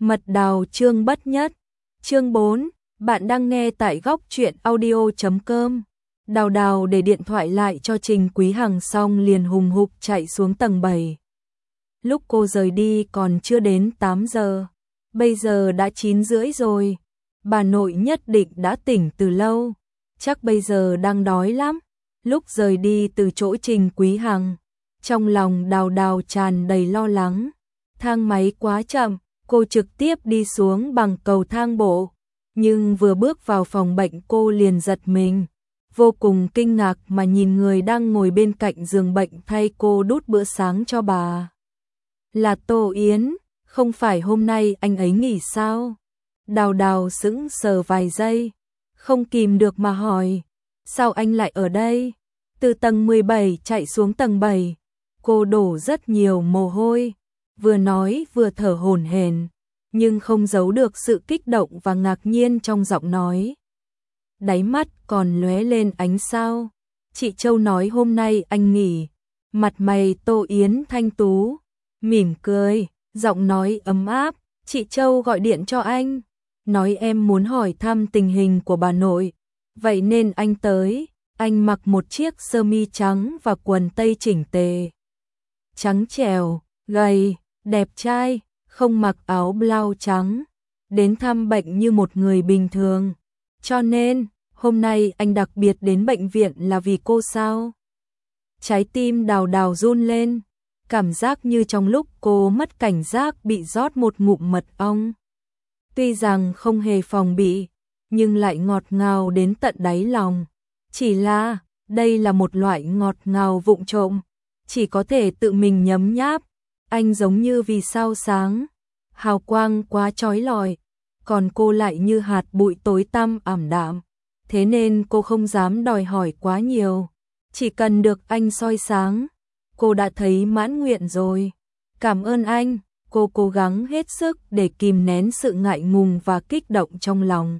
Mật đào chương bất nhất. Chương 4, bạn đang nghe tại góc truyện audio.com. Đào đào để điện thoại lại cho Trình Quý Hằng xong liền hùng hục chạy xuống tầng 7. Lúc cô rời đi còn chưa đến 8 giờ, bây giờ đã 9 rưỡi rồi. Bà nội nhất định đã tỉnh từ lâu, chắc bây giờ đang đói lắm. Lúc rời đi từ chỗ Trình Quý Hằng, trong lòng đào đào tràn đầy lo lắng. Thang máy quá chậm, cô trực tiếp đi xuống bằng cầu thang bộ. Nhưng vừa bước vào phòng bệnh cô liền giật mình, vô cùng kinh ngạc mà nhìn người đang ngồi bên cạnh giường bệnh thay cô đút bữa sáng cho bà. Là Tô Yến, không phải hôm nay anh ấy nghỉ sao? Đào đào sững sờ vài giây, không kìm được mà hỏi, sao anh lại ở đây? Từ tầng 17 chạy xuống tầng 7, cô đổ rất nhiều mồ hôi, vừa nói vừa thở hổn hển, nhưng không giấu được sự kích động và ngạc nhiên trong giọng nói. Đáy mắt còn lóe lên ánh sao. Chị Châu nói hôm nay anh nghỉ. Mặt mày Tô Yến thanh tú, mỉm cười, giọng nói ấm áp. Chị Châu gọi điện cho anh, nói em muốn hỏi thăm tình hình của bà nội, vậy nên anh tới. Anh mặc một chiếc sơ mi trắng và quần tây chỉnh tề, trắng trẻo, gầy, đẹp trai, không mặc áo blau trắng, đến thăm bệnh như một người bình thường. Cho nên, hôm nay anh đặc biệt đến bệnh viện là vì cô sao? Trái tim đào đào run lên, cảm giác như trong lúc cô mất cảnh giác bị rót một ngụm mật ong. Tuy rằng không hề phòng bị, nhưng lại ngọt ngào đến tận đáy lòng. Chỉ là, đây là một loại ngọt ngào vụng trộm, chỉ có thể tự mình nhấm nháp. Anh giống như vì sao sáng, hào quang quá chói lọi, còn cô lại như hạt bụi tối tăm ảm đạm. Thế nên cô không dám đòi hỏi quá nhiều, chỉ cần được anh soi sáng, cô đã thấy mãn nguyện rồi. Cảm ơn anh, cô cố gắng hết sức để kìm nén sự ngại ngùng và kích động trong lòng.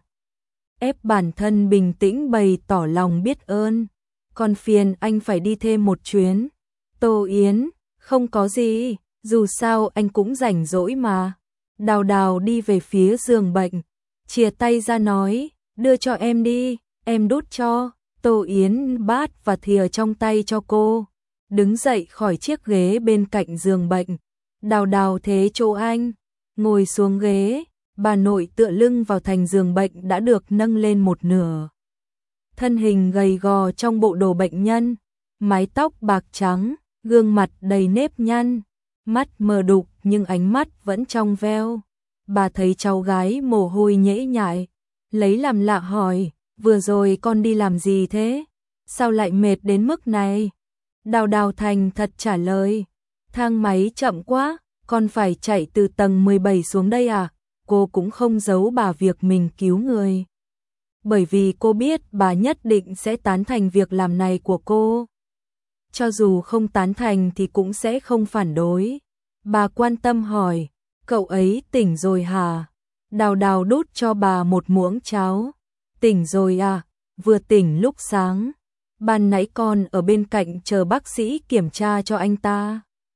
Ép bản thân bình tĩnh bày tỏ lòng biết ơn. Còn phiền anh phải đi thêm một chuyến. Tô Yến, không có gì, dù sao anh cũng rảnh rỗi mà. Đào đào đi về phía giường bệnh, chìa tay ra nói, đưa cho em đi, em đút cho. Tô Yến bát và thìa trong tay cho cô, đứng dậy khỏi chiếc ghế bên cạnh giường bệnh. Đào đào thế chỗ anh, ngồi xuống ghế, bà nội tựa lưng vào thành giường bệnh đã được nâng lên một nửa. Thân hình gầy gò trong bộ đồ bệnh nhân, mái tóc bạc trắng, gương mặt đầy nếp nhăn, mắt mờ đục nhưng ánh mắt vẫn trong veo. Bà thấy cháu gái mồ hôi nhễ nhại, lấy làm lạ hỏi, vừa rồi con đi làm gì thế? Sao lại mệt đến mức này? Đào đào thành thật trả lời, thang máy chậm quá, con phải chạy từ tầng 17 xuống đây à? Cô cũng không giấu bà việc mình cứu người, bởi vì cô biết bà nhất định sẽ tán thành việc làm này của cô. Cho dù không tán thành thì cũng sẽ không phản đối. Bà quan tâm hỏi, cậu ấy tỉnh rồi hả? Đào đào đút cho bà một muỗng cháo. Tỉnh rồi à? Vừa tỉnh lúc sáng. Ban nãy con ở bên cạnh chờ bác sĩ kiểm tra cho anh ta.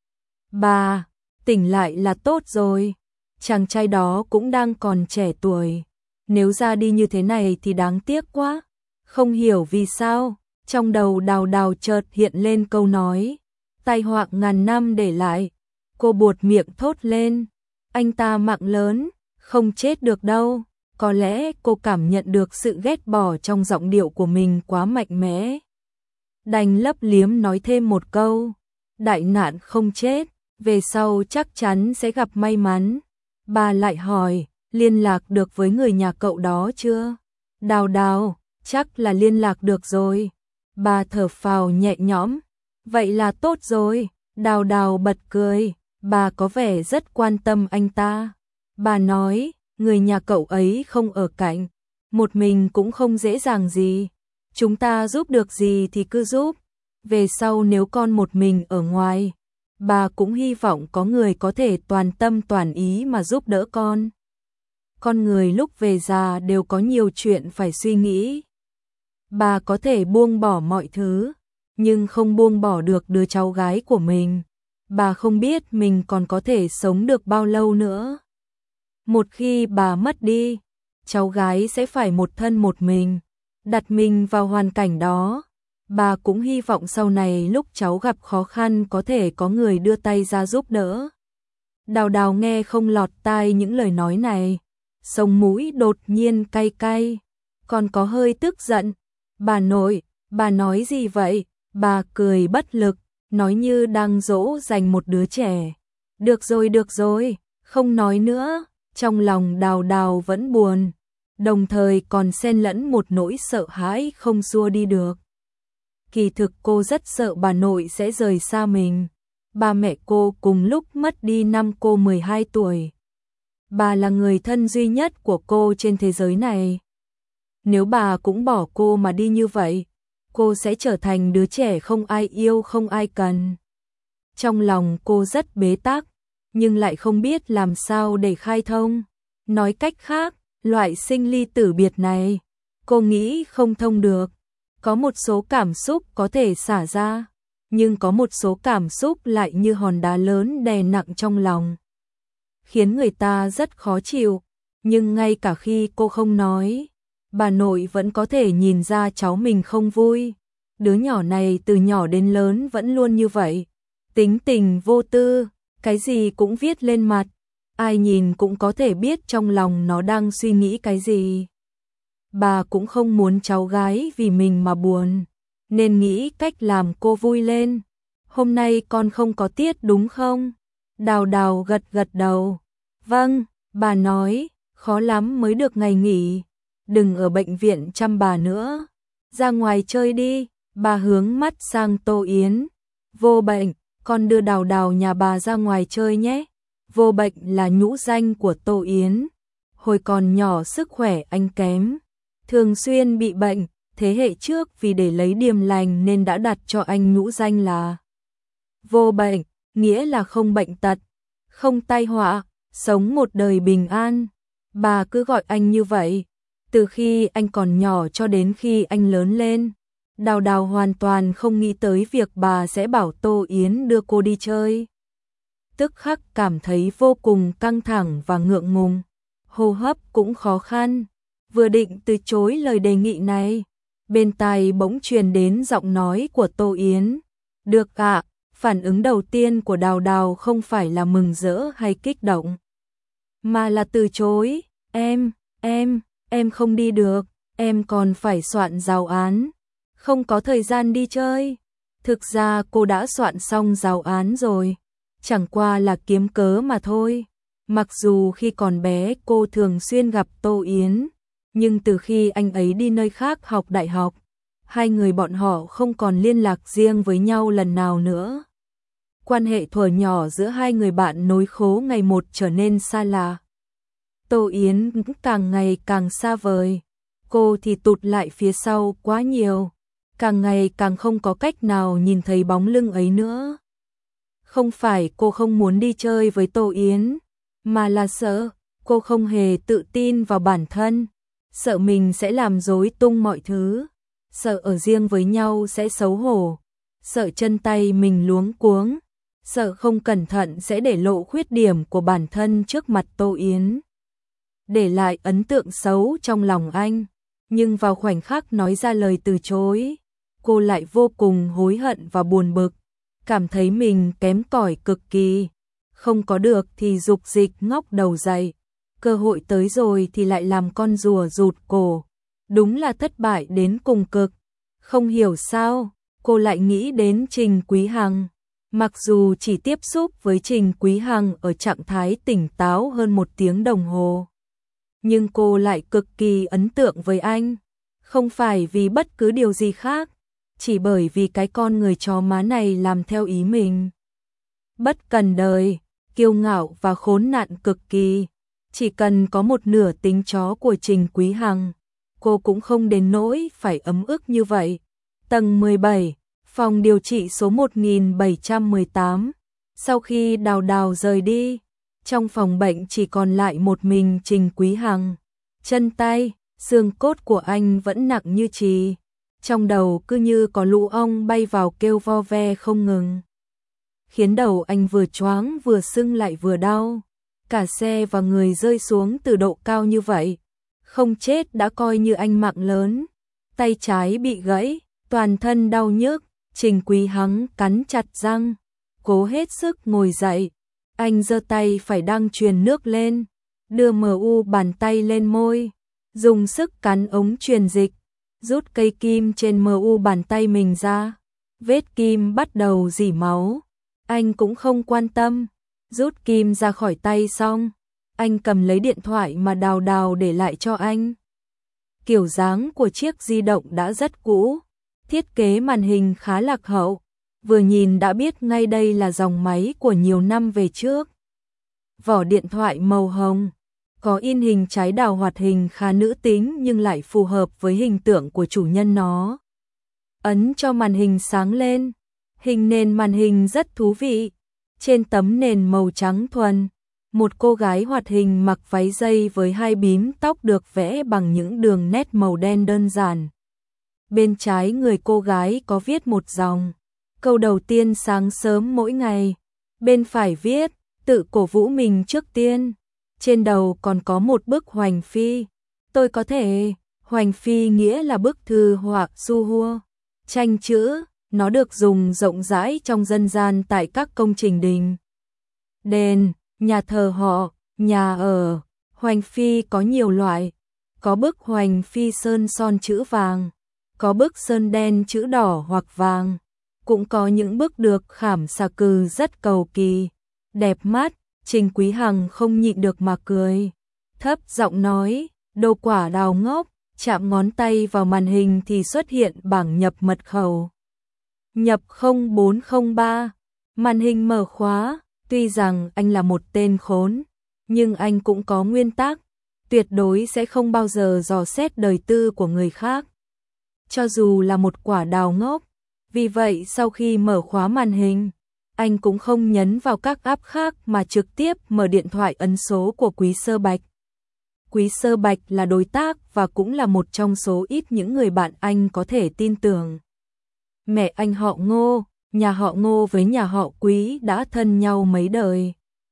Bà, tỉnh lại là tốt rồi. Chàng trai đó cũng đang còn trẻ tuổi, nếu ra đi như thế này thì đáng tiếc quá. Không hiểu vì sao, trong đầu đào đào chợt hiện lên câu nói, tai họa ngàn năm để lại. Cô buột miệng thốt lên, anh ta mạng lớn, không chết được đâu. Có lẽ cô cảm nhận được sự ghét bỏ trong giọng điệu của mình quá mạnh mẽ, đành lấp liếm nói thêm một câu, đại nạn không chết, về sau chắc chắn sẽ gặp may mắn. Bà lại hỏi, liên lạc được với người nhà cậu đó chưa? Đào đào, chắc là liên lạc được rồi. Bà thở phào nhẹ nhõm, vậy là tốt rồi. Đào đào bật cười, bà có vẻ rất quan tâm anh ta. Bà nói, người nhà cậu ấy không ở cạnh, một mình cũng không dễ dàng gì. Chúng ta giúp được gì thì cứ giúp. Về sau nếu con một mình ở ngoài, bà cũng hy vọng có người có thể toàn tâm toàn ý mà giúp đỡ con. Con người lúc về già đều có nhiều chuyện phải suy nghĩ. Bà có thể buông bỏ mọi thứ, nhưng không buông bỏ được đứa cháu gái của mình. Bà không biết mình còn có thể sống được bao lâu nữa. Một khi bà mất đi, cháu gái sẽ phải một thân một mình. Đặt mình vào hoàn cảnh đó, bà cũng hy vọng sau này lúc cháu gặp khó khăn có thể có người đưa tay ra giúp đỡ. Đào Đào nghe không lọt tai những lời nói này, sống mũi đột nhiên cay cay, còn có hơi tức giận. Bà nội, bà nói gì vậy? Bà cười bất lực, nói như đang dỗ dành một đứa trẻ. Được rồi, không nói nữa. Trong lòng Đào Đào vẫn buồn, đồng thời còn xen lẫn một nỗi sợ hãi không xua đi được. Kỳ thực cô rất sợ bà nội sẽ rời xa mình. Ba mẹ cô cùng lúc mất đi năm cô 12 tuổi. Bà là người thân duy nhất của cô trên thế giới này. Nếu bà cũng bỏ cô mà đi như vậy, cô sẽ trở thành đứa trẻ không ai yêu không ai cần. Trong lòng cô rất bế tắc, nhưng lại không biết làm sao để khai thông. Nói cách khác, loại sinh ly tử biệt này, cô nghĩ không thông được. Có một số cảm xúc có thể xả ra, nhưng có một số cảm xúc lại như hòn đá lớn đè nặng trong lòng, khiến người ta rất khó chịu. Nhưng ngay cả khi cô không nói, bà nội vẫn có thể nhìn ra cháu mình không vui. Đứa nhỏ này từ nhỏ đến lớn vẫn luôn như vậy, tính tình vô tư, cái gì cũng viết lên mặt, ai nhìn cũng có thể biết trong lòng nó đang suy nghĩ cái gì. Bà cũng không muốn cháu gái vì mình mà buồn, nên nghĩ cách làm cô vui lên. Hôm nay con không có tiết đúng không? Đào Đào gật gật đầu. Vâng, bà nói, khó lắm mới được ngày nghỉ. Đừng ở bệnh viện chăm bà nữa. Ra ngoài chơi đi. Bà hướng mắt sang Tô Yến. Vô Bệnh, con đưa Đào Đào nhà bà ra ngoài chơi nhé. Vô Bệnh là nhũ danh của Tô Yến. Hồi còn nhỏ sức khỏe anh kém, thường xuyên bị bệnh. Thế hệ trước vì để lấy điềm lành nên đã đặt cho anh nhũ danh là Vô Bệnh, nghĩa là không bệnh tật, không tai họa, sống một đời bình an. Bà cứ gọi anh như vậy, từ khi anh còn nhỏ cho đến khi anh lớn lên. Đào Đào hoàn toàn không nghĩ tới việc bà sẽ bảo Tô Yến đưa cô đi chơi. Tức khắc cảm thấy vô cùng căng thẳng và ngượng ngùng, hô hấp cũng khó khăn. Vừa định từ chối lời đề nghị này, bên tai bỗng truyền đến giọng nói của Tô Yến. Được ạ. Phản ứng đầu tiên của Đào Đào không phải là mừng rỡ hay kích động, mà là từ chối. Em không đi được, em còn phải soạn giáo án, không có thời gian đi chơi. Thực ra cô đã soạn xong giáo án rồi, chẳng qua là kiếm cớ mà thôi. Mặc dù khi còn bé cô thường xuyên gặp Tô Yến, nhưng từ khi anh ấy đi nơi khác học đại học, hai người bọn họ không còn liên lạc riêng với nhau lần nào nữa. Quan hệ thuở nhỏ giữa hai người bạn nối khố ngày một trở nên xa lạ. Tô Yến càng ngày càng xa vời, cô thì tụt lại phía sau quá nhiều, càng ngày càng không có cách nào nhìn thấy bóng lưng ấy nữa. Không phải cô không muốn đi chơi với Tô Yến, mà là sợ, cô không hề tự tin vào bản thân, sợ mình sẽ làm rối tung mọi thứ, sợ ở riêng với nhau sẽ xấu hổ, sợ chân tay mình luống cuống, sợ không cẩn thận sẽ để lộ khuyết điểm của bản thân trước mặt Tô Yến, để lại ấn tượng xấu trong lòng anh. Nhưng vào khoảnh khắc nói ra lời từ chối, cô lại vô cùng hối hận và buồn bực, cảm thấy mình kém cỏi cực kỳ, không có được thì dục dịch ngóc đầu dậy, cơ hội tới rồi thì lại làm con rùa rụt cổ, đúng là thất bại đến cùng cực. Không hiểu sao, cô lại nghĩ đến Trình Quý Hằng. Mặc dù chỉ tiếp xúc với Trình Quý Hằng ở trạng thái tỉnh táo hơn 1 tiếng đồng hồ, nhưng cô lại cực kỳ ấn tượng với anh, không phải vì bất cứ điều gì khác, chỉ bởi vì cái con người chó má này làm theo ý mình. Bất cần đời, kiêu ngạo và khốn nạn cực kỳ, chỉ cần có một nửa tính chó của Trình Quý Hằng, cô cũng không đến nỗi phải ấm ức như vậy. Tầng 17, phòng điều trị số 1718. Sau khi Đào Đào rời đi, trong phòng bệnh chỉ còn lại một mình Trình Quý Hằng. Chân tay, xương cốt của anh vẫn nặng như chì, trong đầu cứ như có lũ ong bay vào kêu vo ve không ngừng, khiến đầu anh vừa choáng vừa sưng lại vừa đau. cả xe và người rơi xuống từ độ cao như vậy. Không chết đã coi như anh mạng lớn. Tay trái bị gãy, toàn thân đau nhức, Trình Quý Hằng cắn chặt răng, cố hết sức ngồi dậy. Anh giơ tay phải đang truyền nước lên, đưa bàn tay lên môi, dùng sức cắn ống truyền dịch, rút cây kim trên bàn tay mình ra. Vết kim bắt đầu rỉ máu, anh cũng không quan tâm, rút kim ra khỏi tay xong, anh cầm lấy điện thoại mà Đào để lại cho anh. Kiểu dáng của chiếc di động đã rất cũ, thiết kế màn hình khá lạc hậu, vừa nhìn đã biết ngay đây là dòng máy của nhiều năm về trước. Vỏ điện thoại màu hồng, có in hình trái đào hoạt hình khá nữ tính nhưng lại phù hợp với hình tượng của chủ nhân nó. Ấn cho màn hình sáng lên, hình nền màn hình rất thú vị. Trên tấm nền màu trắng thuần, một cô gái hoạt hình mặc váy dây với hai bím tóc được vẽ bằng những đường nét màu đen đơn giản. Bên trái người cô gái có viết một dòng, câu đầu tiên sáng sớm mỗi ngày. Bên phải viết, tự cổ vũ mình trước tiên. Trên đầu còn có một bức hoành phi. Tôi có thể, hoành phi nghĩa là bức thư họa su hua, tranh chữ, nó được dùng rộng rãi trong dân gian tại các công trình đình, đền, nhà thờ họ, nhà ở. Hoành phi có nhiều loại, có bức hoành phi sơn son chữ vàng, có bức sơn đen chữ đỏ hoặc vàng, cũng có những bức được khảm xà cừ rất cầu kỳ, đẹp mắt. Trình Quý Hằng không nhịn được mà cười, thấp giọng nói, đồ quả đào ngốc, chạm ngón tay vào màn hình thì xuất hiện bảng nhập mật khẩu. Nhập 0403, màn hình mở khóa, tuy rằng anh là một tên khốn, nhưng anh cũng có nguyên tắc, tuyệt đối sẽ không bao giờ dò xét đời tư của người khác, cho dù là một quả đào ngốc. Vì vậy sau khi mở khóa màn hình, anh cũng không nhấn vào các app khác mà trực tiếp mở điện thoại ấn số của Quý Sơ Bạch. Quý Sơ Bạch là đối tác và cũng là một trong số ít những người bạn anh có thể tin tưởng. Mẹ anh họ Ngô, nhà họ Ngô với nhà họ Quý đã thân nhau mấy đời.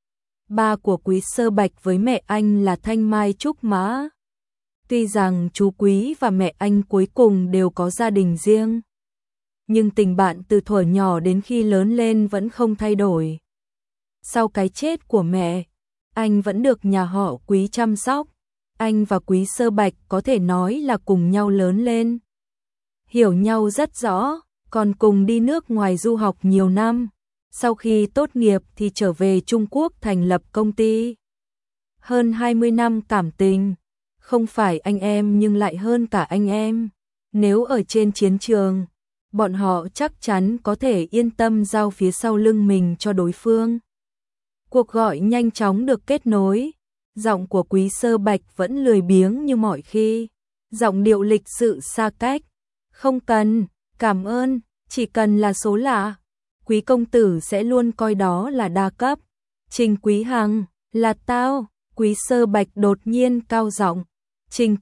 Ba của Quý Sơ Bạch với mẹ anh là Thanh Mai Trúc Mã. Tuy rằng chú Quý và mẹ anh cuối cùng đều có gia đình riêng, nhưng tình bạn từ thuở nhỏ đến khi lớn lên vẫn không thay đổi. Sau cái chết của mẹ, anh vẫn được nhà họ Quý chăm sóc. Anh và Quý Sơ Bạch có thể nói là cùng nhau lớn lên, hiểu nhau rất rõ, còn cùng đi nước ngoài du học nhiều năm. Sau khi tốt nghiệp thì trở về Trung Quốc thành lập công ty. Hơn 20 năm cảm tình, không phải anh em nhưng lại hơn cả anh em. Nếu ở trên chiến trường, bọn họ chắc chắn có thể yên tâm giao phía sau lưng mình cho đối phương. Cuộc gọi nhanh chóng được kết nối. Giọng của Quý Sơ Bạch vẫn lười biếng như mọi khi, giọng điệu lịch sự xa cách. Không cần, cảm ơn, chỉ cần là số lạ, Quý công tử sẽ luôn coi đó là đa cấp. Trình Quý Hằng, là tao. Quý Sơ Bạch đột nhiên cao giọng. Trình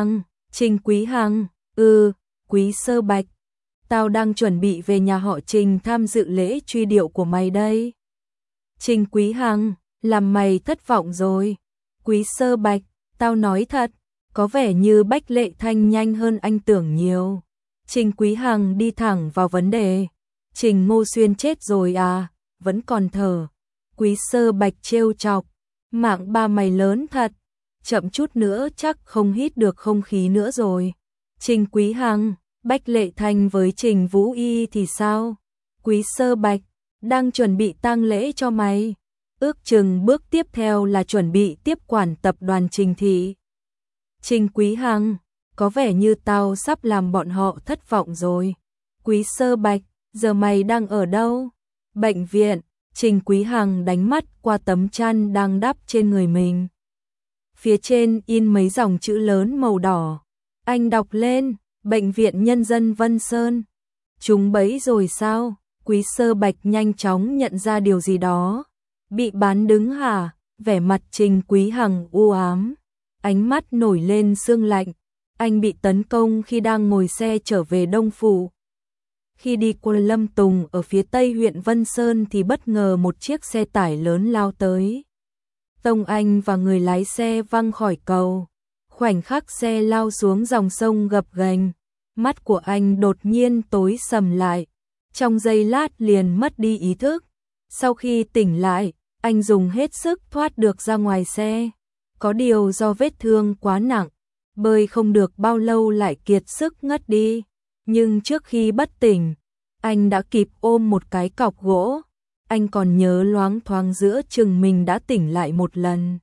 Quý Hằng, Quý Sơ Bạch, tao đang chuẩn bị về nhà họ Trình tham dự lễ truy điệu của mày đây. Trình Quý Hằng, làm mày thất vọng rồi. Quý Sơ Bạch, tao nói thật, có vẻ như Bách Lệ Thanh nhanh hơn anh tưởng nhiều. Trình Quý Hằng đi thẳng vào vấn đề. Trình Ngô Xuyên chết rồi à, vẫn còn thở. Quý Sơ Bạch trêu chọc, mạng ba mày lớn thật, chậm chút nữa chắc không hít được không khí nữa rồi. Trình Quý Hằng, Bách Lệ Thanh với Trình Vũ Y thì sao? Quý Sơ Bạch, đang chuẩn bị tang lễ cho mày. Ước chừng bước tiếp theo là chuẩn bị tiếp quản tập đoàn Trình Thị. Trình Quý Hằng, có vẻ như tao sắp làm bọn họ thất vọng rồi. Quý Sơ Bạch, giờ mày đang ở đâu? Bệnh viện. Trình Quý Hằng đánh mắt qua tấm chăn đang đắp trên người mình. Phía trên in mấy dòng chữ lớn màu đỏ. Anh đọc lên, Bệnh viện Nhân dân Vân Sơn. Trúng bẫy rồi sao? Quý Sơ Bạch nhanh chóng nhận ra điều gì đó. Bị bán đứng hả? Vẻ mặt Trình Quý Hằng u ám, ánh mắt nổi lên sương lạnh. Anh bị tấn công khi đang ngồi xe trở về Đông Phủ. Khi đi qua Lâm Tùng ở phía tây huyện Vân Sơn thì bất ngờ một chiếc xe tải lớn lao tới. tông anh và người lái xe văng khỏi cầu. Khoảnh khắc xe lao xuống dòng sông gập ghềnh, mắt của anh đột nhiên tối sầm lại, trong giây lát liền mất đi ý thức. Sau khi tỉnh lại, anh dùng hết sức thoát được ra ngoài xe. Có điều do vết thương quá nặng, bơi không được bao lâu lại kiệt sức ngất đi. Nhưng trước khi bất tỉnh, anh đã kịp ôm một cái cọc gỗ. Anh còn nhớ loáng thoáng giữa chừng mình đã tỉnh lại một lần.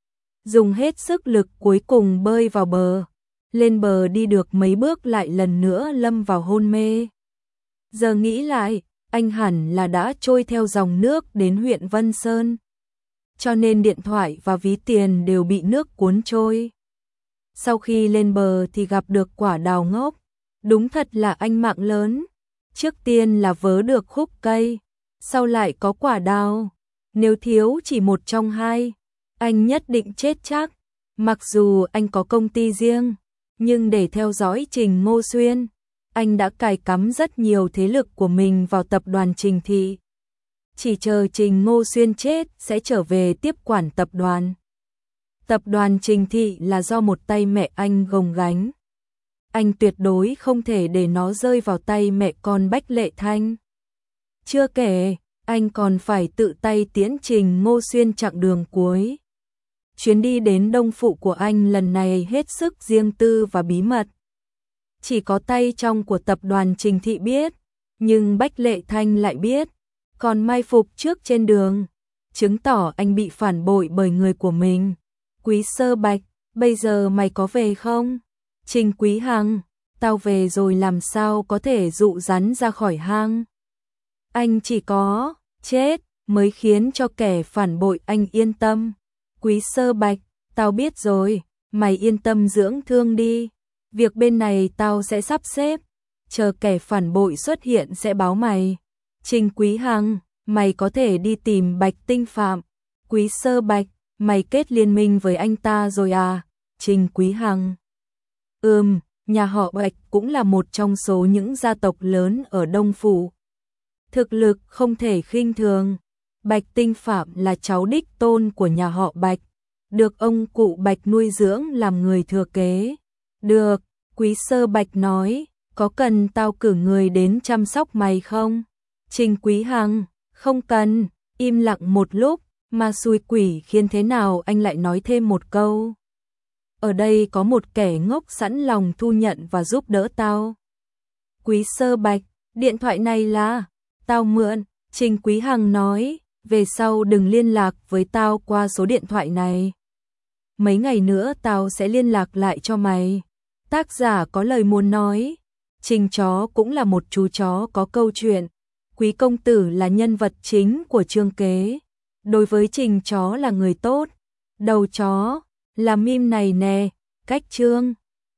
Dùng hết sức lực cuối cùng bơi vào bờ. Lên bờ đi được mấy bước lại lần nữa lâm vào hôn mê. Giờ nghĩ lại, anh hẳn là đã trôi theo dòng nước đến huyện Vân Sơn. Cho nên điện thoại và ví tiền đều bị nước cuốn trôi. Sau khi lên bờ thì gặp được quả đào ngốc. Đúng thật là anh mạng lớn. Trước tiên là vớ được khúc cây, sau lại có quả đào. Nếu thiếu chỉ một trong hai, anh nhất định chết chắc. Mặc dù anh có công ty riêng, nhưng để theo dõi Trình Ngô Xuyên, anh đã cài cắm rất nhiều thế lực của mình vào tập đoàn Trình Thị. Chỉ chờ Trình Ngô Xuyên chết sẽ trở về tiếp quản tập đoàn. Tập đoàn Trình Thị là do một tay mẹ anh gồng gánh. Anh tuyệt đối không thể để nó rơi vào tay mẹ con Bách Lệ Thanh. Chưa kể, anh còn phải tự tay tiễn Trình Ngô Xuyên chặng đường cuối. Chuyến đi đến Đông Phụ của anh lần này hết sức riêng tư và bí mật. Chỉ có tay trong của tập đoàn Trình Thị biết, nhưng Bách Lệ Thanh lại biết, còn mai phục trước trên đường, chứng tỏ anh bị phản bội bởi người của mình. Quý Sơ Bạch, bây giờ mày có về không? Trình Quý Hằng, tao về rồi làm sao có thể dụ rắn ra khỏi hang. Anh chỉ có chết mới khiến cho kẻ phản bội anh yên tâm. Quý Sơ Bạch, tao biết rồi, mày yên tâm dưỡng thương đi. Việc bên này tao sẽ sắp xếp, chờ kẻ phản bội xuất hiện sẽ báo mày. Trình Quý Hằng, mày có thể đi tìm Bạch Tinh Phạm. Quý Sơ Bạch, mày kết liên minh với anh ta rồi à? Trình Quý Hằng, nhà họ Bạch cũng là một trong số những gia tộc lớn ở Đông Phủ. Thực lực không thể khinh thường. Bạch Tinh Phạm là cháu đích tôn của nhà họ Bạch, được ông cụ Bạch nuôi dưỡng làm người thừa kế. Được, Quý Sơ Bạch nói, có cần tao cử người đến chăm sóc mày không? Trình Quý Hằng, không cần. Im lặng một lúc, mà xui quỷ khiến thế nào anh lại nói thêm một câu. Ở đây có một kẻ ngốc sẵn lòng thu nhận và giúp đỡ tao. Quý Sơ Bạch, điện thoại này là tao mượn. Trình Quý Hằng nói, về sau đừng liên lạc với tao qua số điện thoại này. Mấy ngày nữa tao sẽ liên lạc lại cho mày. Tác giả có lời muốn nói. Trình Chó cũng là một chú chó có câu chuyện. Quý công tử là nhân vật chính của chương kế. Đối với Trình Chó là người tốt. Đầu chó là meme này nè, cách chương.